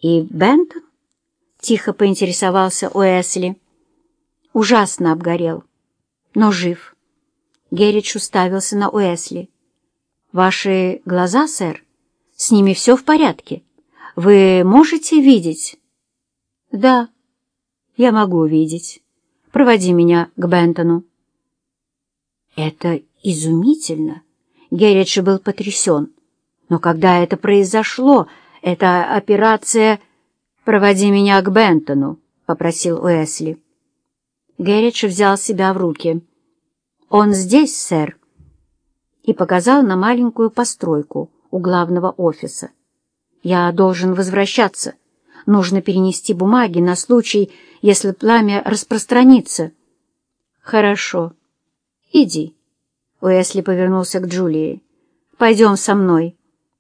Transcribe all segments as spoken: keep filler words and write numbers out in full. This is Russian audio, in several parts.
«И Бентон?» — тихо поинтересовался Уэсли. «Ужасно обгорел, но жив». Герридж уставился на Уэсли. «Ваши глаза, сэр? С ними все в порядке? Вы можете видеть?» «Да, я могу видеть. Проводи меня к Бентону». «Это изумительно!» Герридж был потрясен. «Но когда это произошло, эта операция...» «Проводи меня к Бентону», — попросил Уэсли. Герридж взял себя в руки. «Он здесь, сэр», и показал на маленькую постройку у главного офиса. «Я должен возвращаться. Нужно перенести бумаги на случай, если пламя распространится». «Хорошо. Иди». Уэсли повернулся к Джулии. «Пойдем со мной».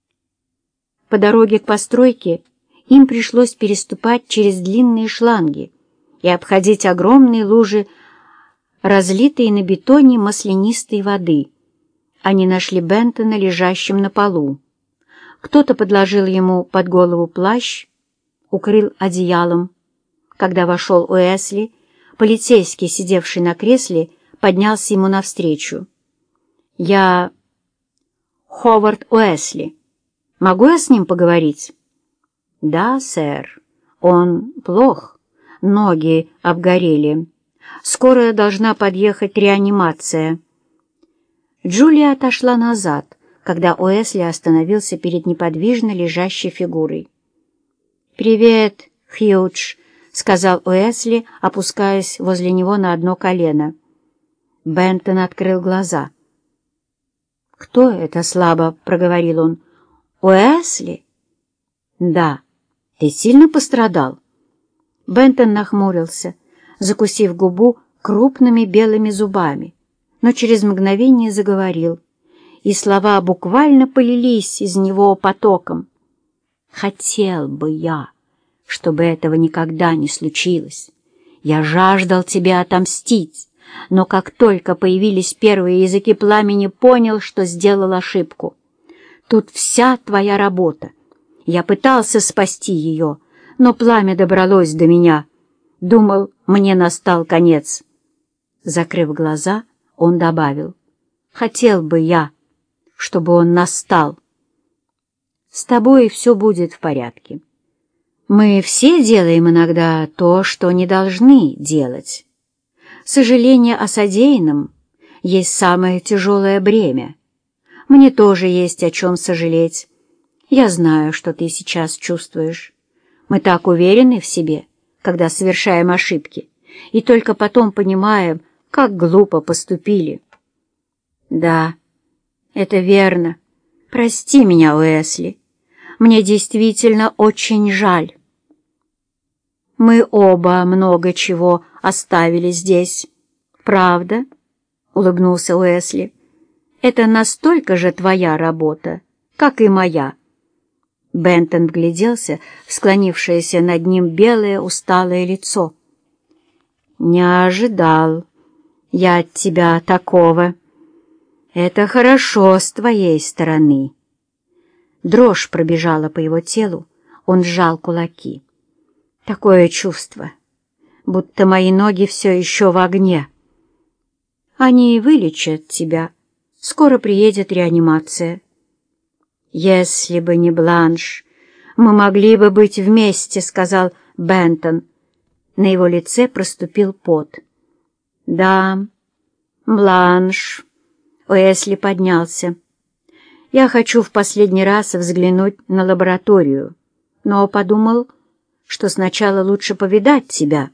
По дороге к постройке им пришлось переступать через длинные шланги и обходить огромные лужи, разлитые на бетоне маслянистой воды. Они нашли Бентона лежащим на полу. Кто-то подложил ему под голову плащ, укрыл одеялом. Когда вошел Уэсли, полицейский, сидевший на кресле, поднялся ему навстречу. «Я Ховард Уэсли. Могу я с ним поговорить?» «Да, сэр. Он плох. Ноги обгорели. Скоро должна подъехать реанимация». Джулия отошла назад, когда Уэсли остановился перед неподвижно лежащей фигурой. «Привет, Хьюдж», — сказал Уэсли, опускаясь возле него на одно колено. Бентон открыл глаза. «Кто это?» — слабо проговорил он. «Уэсли?» «Да. Ты сильно пострадал?» Бентон нахмурился, закусив губу крупными белыми зубами, но через мгновение заговорил, и слова буквально полились из него потоком. «Хотел бы я, чтобы этого никогда не случилось. Я жаждал тебя отомстить, но как только появились первые языки пламени, понял, что сделал ошибку. Тут вся твоя работа. Я пытался спасти ее, но пламя добралось до меня. Думал, мне настал конец». Закрыв глаза, он добавил: «Хотел бы я, чтобы он настал». «С тобой все будет в порядке. Мы все делаем иногда то, что не должны делать. Сожаление о содеянном есть самое тяжелое бремя. Мне тоже есть о чем сожалеть. Я знаю, что ты сейчас чувствуешь. Мы так уверены в себе, когда совершаем ошибки, и только потом понимаем, как глупо поступили». «Да, это верно. Прости меня, Уэсли. Мне действительно очень жаль». «Мы оба много чего оставили здесь. Правда?» — улыбнулся Уэсли. «Это настолько же твоя работа, как и моя». Бентон вгляделся в склонившееся над ним белое усталое лицо. «Не ожидал я от тебя такого. Это хорошо с твоей стороны». Дрожь пробежала по его телу, он сжал кулаки. «Такое чувство, будто мои ноги все еще в огне». «Они вылечат тебя. Скоро приедет реанимация». «Если бы не Бланш, мы могли бы быть вместе», — сказал Бентон. На его лице проступил пот. «Да, Бланш». Уэсли поднялся. «Я хочу в последний раз взглянуть на лабораторию, но подумал, что сначала лучше повидать тебя».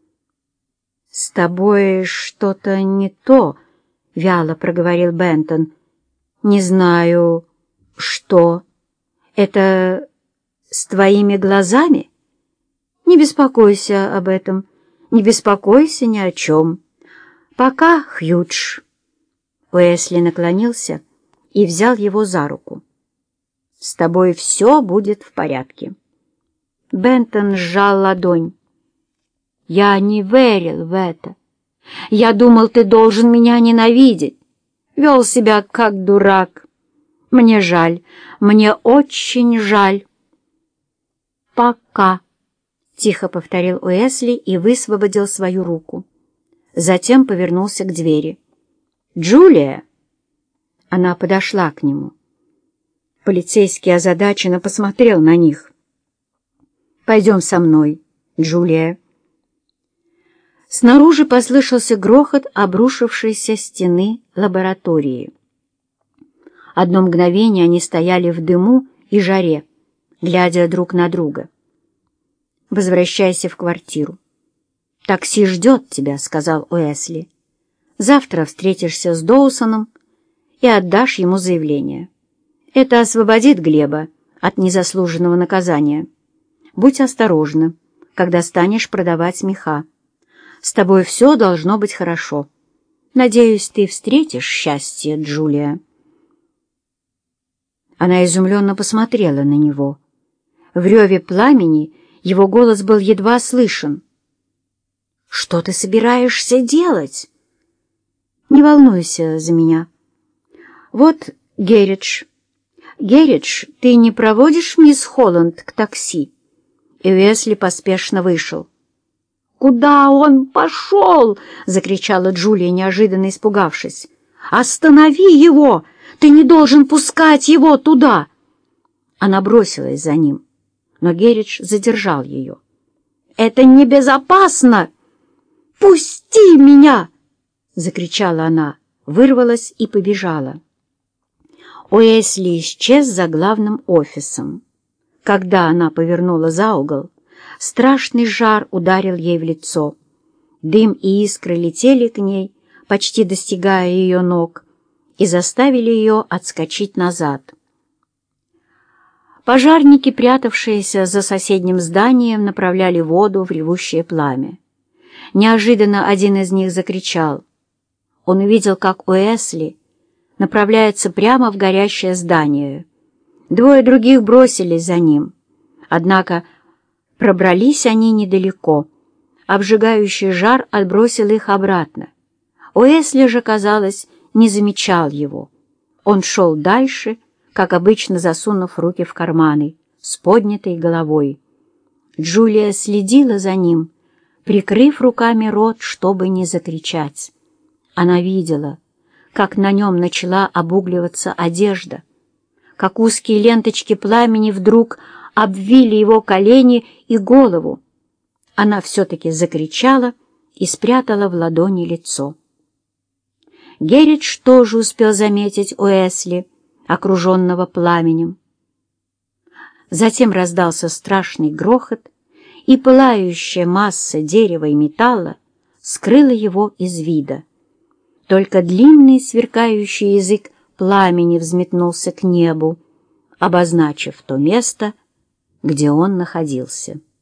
«С тобой что-то не то», — вяло проговорил Бентон. «Не знаю, что. Это с твоими глазами? Не беспокойся об этом, не беспокойся ни о чем. Пока, Хьюдж». Уэсли наклонился и взял его за руку. «С тобой все будет в порядке». Бентон сжал ладонь. «Я не верил в это. Я думал, ты должен меня ненавидеть. Вел себя как дурак. Мне жаль, мне очень жаль». «Пока», — тихо повторил Уэсли и высвободил свою руку. Затем повернулся к двери. «Джулия!» Она подошла к нему. Полицейский озадаченно посмотрел на них. «Пойдем со мной, Джулия». Снаружи послышался грохот обрушившейся стены лаборатории. Одно мгновение они стояли в дыму и жаре, глядя друг на друга. «Возвращайся в квартиру. Такси ждет тебя», — сказал Уэсли. «Завтра встретишься с Доусоном и отдашь ему заявление. Это освободит Глеба от незаслуженного наказания. Будь осторожна, когда станешь продавать меха. С тобой все должно быть хорошо. Надеюсь, ты встретишь счастье, Джулия». Она изумленно посмотрела на него. В реве пламени его голос был едва слышен. «Что ты собираешься делать?» «Не волнуйся за меня. Вот Герридж. Герридж, ты не проводишь мисс Холланд к такси?» И Уэсли поспешно вышел. «Куда он пошел?» — закричала Джулия, неожиданно испугавшись. «Останови его! Ты не должен пускать его туда!» Она бросилась за ним, но Герридж задержал ее. «Это небезопасно! Пусти меня!» — закричала она, вырвалась и побежала. Уэсли исчез за главным офисом. Когда она повернула за угол, страшный жар ударил ей в лицо. Дым и искры летели к ней, почти достигая ее ног, и заставили ее отскочить назад. Пожарники, прятавшиеся за соседним зданием, направляли воду в ревущее пламя. Неожиданно один из них закричал. Он увидел, как Уэсли направляется прямо в горящее здание. Двое других бросились за ним. Однако пробрались они недалеко. Обжигающий жар отбросил их обратно. Уэсли же, казалось, не замечал его. Он шел дальше, как обычно засунув руки в карманы, с поднятой головой. Джулия следила за ним, прикрыв руками рот, чтобы не закричать. Она видела, как на нем начала обугливаться одежда, как узкие ленточки пламени вдруг обвили его колени и голову. Она все-таки закричала и спрятала в ладони лицо. Герридж тоже успел заметить Уэсли, окруженного пламенем. Затем раздался страшный грохот, и пылающая масса дерева и металла скрыла его из вида. Только длинный сверкающий язык пламени взметнулся к небу, обозначив то место, где он находился.